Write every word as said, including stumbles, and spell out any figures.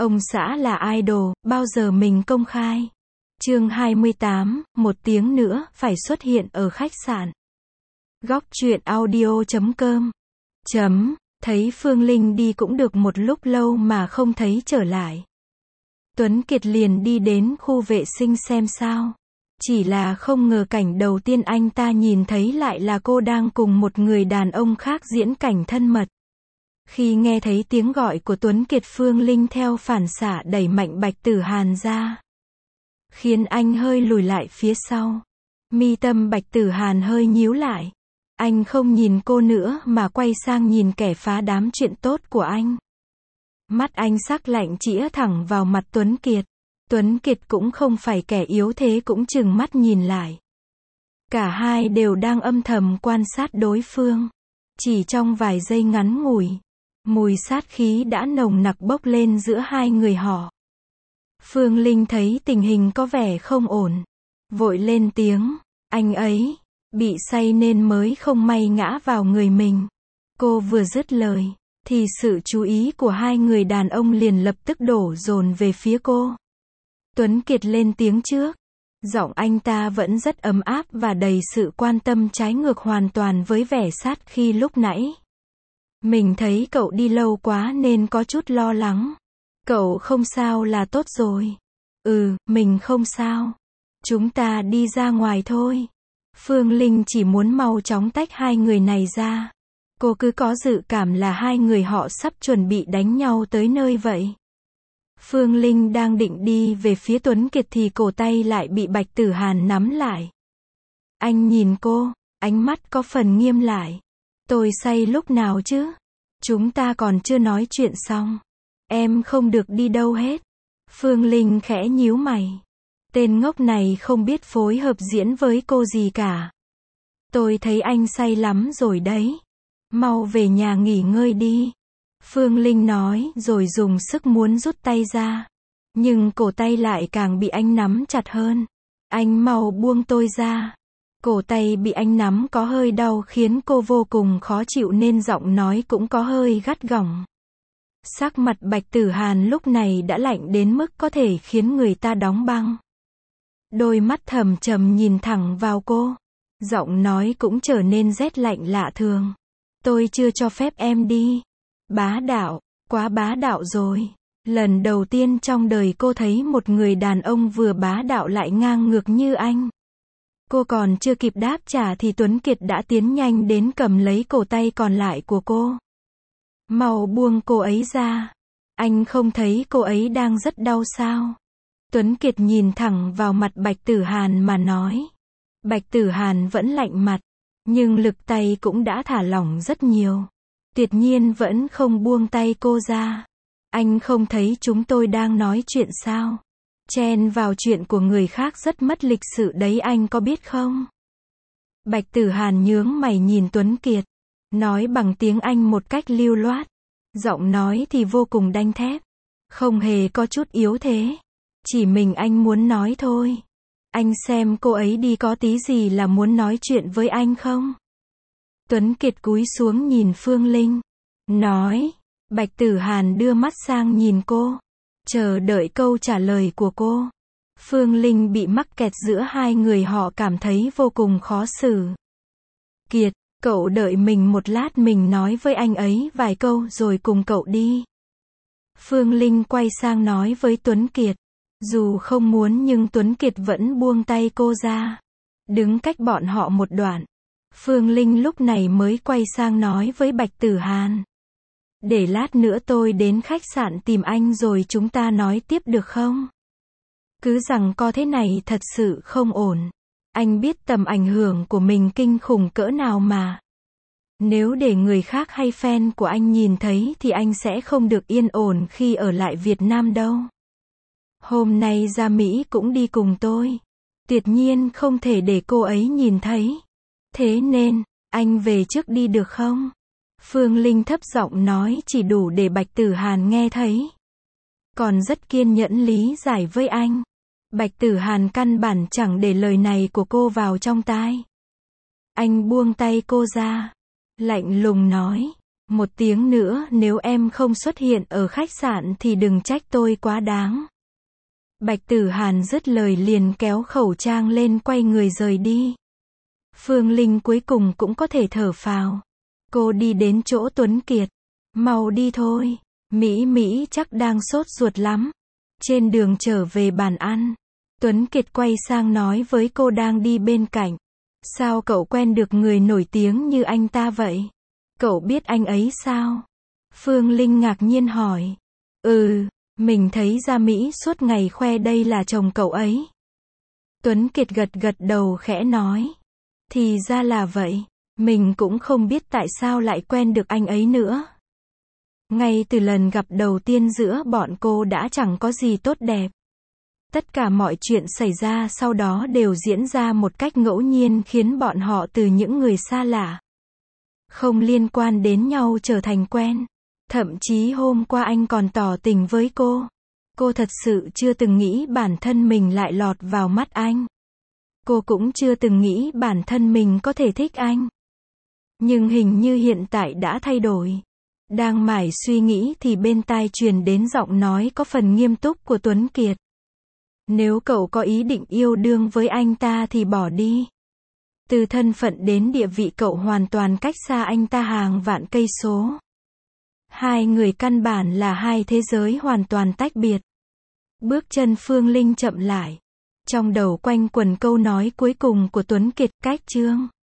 Ông xã là idol, bao giờ mình công khai. Chương hai mươi tám, một tiếng nữa, phải xuất hiện ở khách sạn. Góc truyện audio chấm com. Chấm, thấy Phương Linh đi cũng được một lúc lâu mà không thấy trở lại. Tuấn Kiệt liền đi đến khu vệ sinh xem sao. Chỉ là không ngờ cảnh đầu tiên anh ta nhìn thấy lại là cô đang cùng một người đàn ông khác diễn cảnh thân mật. Khi nghe thấy tiếng gọi của Tuấn Kiệt, Phương Linh theo phản xạ đẩy mạnh Bạch Tử Hàn ra, khiến anh hơi lùi lại phía sau. Mi tâm Bạch Tử Hàn hơi nhíu lại. Anh không nhìn cô nữa mà quay sang nhìn kẻ phá đám chuyện tốt của anh. Mắt anh sắc lạnh chĩa thẳng vào mặt Tuấn Kiệt. Tuấn Kiệt cũng không phải kẻ yếu thế cũng trừng mắt nhìn lại. Cả hai đều đang âm thầm quan sát đối phương. Chỉ trong vài giây ngắn ngủi, mùi sát khí đã nồng nặc bốc lên giữa hai người họ. Phương Linh thấy tình hình có vẻ không ổn, vội lên tiếng, anh ấy bị say nên mới không may ngã vào người mình. Cô vừa dứt lời, thì sự chú ý của hai người đàn ông liền lập tức đổ dồn về phía cô. Tuấn Kiệt lên tiếng trước. Giọng anh ta vẫn rất ấm áp và đầy sự quan tâm, trái ngược hoàn toàn với vẻ sát khi lúc nãy. Mình thấy cậu đi lâu quá nên có chút lo lắng. Cậu không sao là tốt rồi. Ừ, mình không sao. Chúng ta đi ra ngoài thôi. Phương Linh chỉ muốn mau chóng tách hai người này ra. Cô cứ có dự cảm là hai người họ sắp chuẩn bị đánh nhau tới nơi vậy. Phương Linh đang định đi về phía Tuấn Kiệt thì cổ tay lại bị Bạch Tử Hàn nắm lại. Anh nhìn cô, ánh mắt có phần nghiêm lại. Tôi say lúc nào chứ? Chúng ta còn chưa nói chuyện xong. Em không được đi đâu hết. Phương Linh khẽ nhíu mày. Tên ngốc này không biết phối hợp diễn với cô gì cả. Tôi thấy anh say lắm rồi đấy. Mau về nhà nghỉ ngơi đi. Phương Linh nói rồi dùng sức muốn rút tay ra. Nhưng cổ tay lại càng bị anh nắm chặt hơn. Anh mau buông tôi ra. Cổ tay bị anh nắm có hơi đau khiến cô vô cùng khó chịu nên giọng nói cũng có hơi gắt gỏng. Sắc mặt Bạch Tử Hàn lúc này đã lạnh đến mức có thể khiến người ta đóng băng. Đôi mắt thầm trầm nhìn thẳng vào cô. Giọng nói cũng trở nên rét lạnh lạ thường. Tôi chưa cho phép em đi. Bá đạo, quá bá đạo rồi. Lần đầu tiên trong đời cô thấy một người đàn ông vừa bá đạo lại ngang ngược như anh. Cô còn chưa kịp đáp trả thì Tuấn Kiệt đã tiến nhanh đến cầm lấy cổ tay còn lại của cô. Mau buông cô ấy ra. Anh không thấy cô ấy đang rất đau sao? Tuấn Kiệt nhìn thẳng vào mặt Bạch Tử Hàn mà nói. Bạch Tử Hàn vẫn lạnh mặt, nhưng lực tay cũng đã thả lỏng rất nhiều. Tuyệt nhiên vẫn không buông tay cô ra. Anh không thấy chúng tôi đang nói chuyện sao? Chen vào chuyện của người khác rất mất lịch sự đấy, anh có biết không? Bạch Tử Hàn nhướng mày nhìn Tuấn Kiệt, nói bằng tiếng Anh một cách lưu loát. Giọng nói thì vô cùng đanh thép, không hề có chút yếu thế. Chỉ mình anh muốn nói thôi. Anh xem cô ấy đi có tí gì là muốn nói chuyện với anh không? Tuấn Kiệt cúi xuống nhìn Phương Linh, nói. Bạch Tử Hàn đưa mắt sang nhìn cô, chờ đợi câu trả lời của cô. Phương Linh bị mắc kẹt giữa hai người họ cảm thấy vô cùng khó xử. Kiệt, cậu đợi mình một lát, mình nói với anh ấy vài câu rồi cùng cậu đi. Phương Linh quay sang nói với Tuấn Kiệt. Dù không muốn nhưng Tuấn Kiệt vẫn buông tay cô ra. Đứng cách bọn họ một đoạn. Phương Linh lúc này mới quay sang nói với Bạch Tử Hàn. Để lát nữa tôi đến khách sạn tìm anh rồi chúng ta nói tiếp được không? Cứ rằng co thế này thật sự không ổn. Anh biết tầm ảnh hưởng của mình kinh khủng cỡ nào mà. Nếu để người khác hay fan của anh nhìn thấy thì anh sẽ không được yên ổn khi ở lại Việt Nam đâu. Hôm nay ra Mỹ cũng đi cùng tôi. Tuyệt nhiên không thể để cô ấy nhìn thấy. Thế nên, anh về trước đi được không? Phương Linh thấp giọng nói chỉ đủ để Bạch Tử Hàn nghe thấy. Còn rất kiên nhẫn lý giải với anh. Bạch Tử Hàn căn bản chẳng để lời này của cô vào trong tai. Anh buông tay cô ra. Lạnh lùng nói. Một tiếng nữa nếu em không xuất hiện ở khách sạn thì đừng trách tôi quá đáng. Bạch Tử Hàn dứt lời liền kéo khẩu trang lên quay người rời đi. Phương Linh cuối cùng cũng có thể thở phào. Cô đi đến chỗ Tuấn Kiệt. Mau đi thôi. Mỹ Mỹ chắc đang sốt ruột lắm. Trên đường trở về bàn ăn, Tuấn Kiệt quay sang nói với cô đang đi bên cạnh. Sao cậu quen được người nổi tiếng như anh ta vậy? Cậu biết anh ấy sao? Phương Linh ngạc nhiên hỏi. Ừ, mình thấy Gia Mỹ suốt ngày khoe đây là chồng cậu ấy. Tuấn Kiệt gật gật đầu khẽ nói. Thì ra là vậy, mình cũng không biết tại sao lại quen được anh ấy nữa. Ngay từ lần gặp đầu tiên giữa bọn cô đã chẳng có gì tốt đẹp. Tất cả mọi chuyện xảy ra sau đó đều diễn ra một cách ngẫu nhiên khiến bọn họ từ những người xa lạ, không liên quan đến nhau trở thành quen. Thậm chí hôm qua anh còn tỏ tình với cô. Cô thật sự chưa từng nghĩ bản thân mình lại lọt vào mắt anh. Cô cũng chưa từng nghĩ bản thân mình có thể thích anh. Nhưng hình như hiện tại đã thay đổi. Đang mải suy nghĩ thì bên tai truyền đến giọng nói có phần nghiêm túc của Tuấn Kiệt. Nếu cậu có ý định yêu đương với anh ta thì bỏ đi. Từ thân phận đến địa vị cậu hoàn toàn cách xa anh ta hàng vạn cây số. Hai người căn bản là hai thế giới hoàn toàn tách biệt. Bước chân Phương Linh chậm lại. Trong đầu quanh quẩn câu nói cuối cùng của Tuấn Kiệt, cách chương.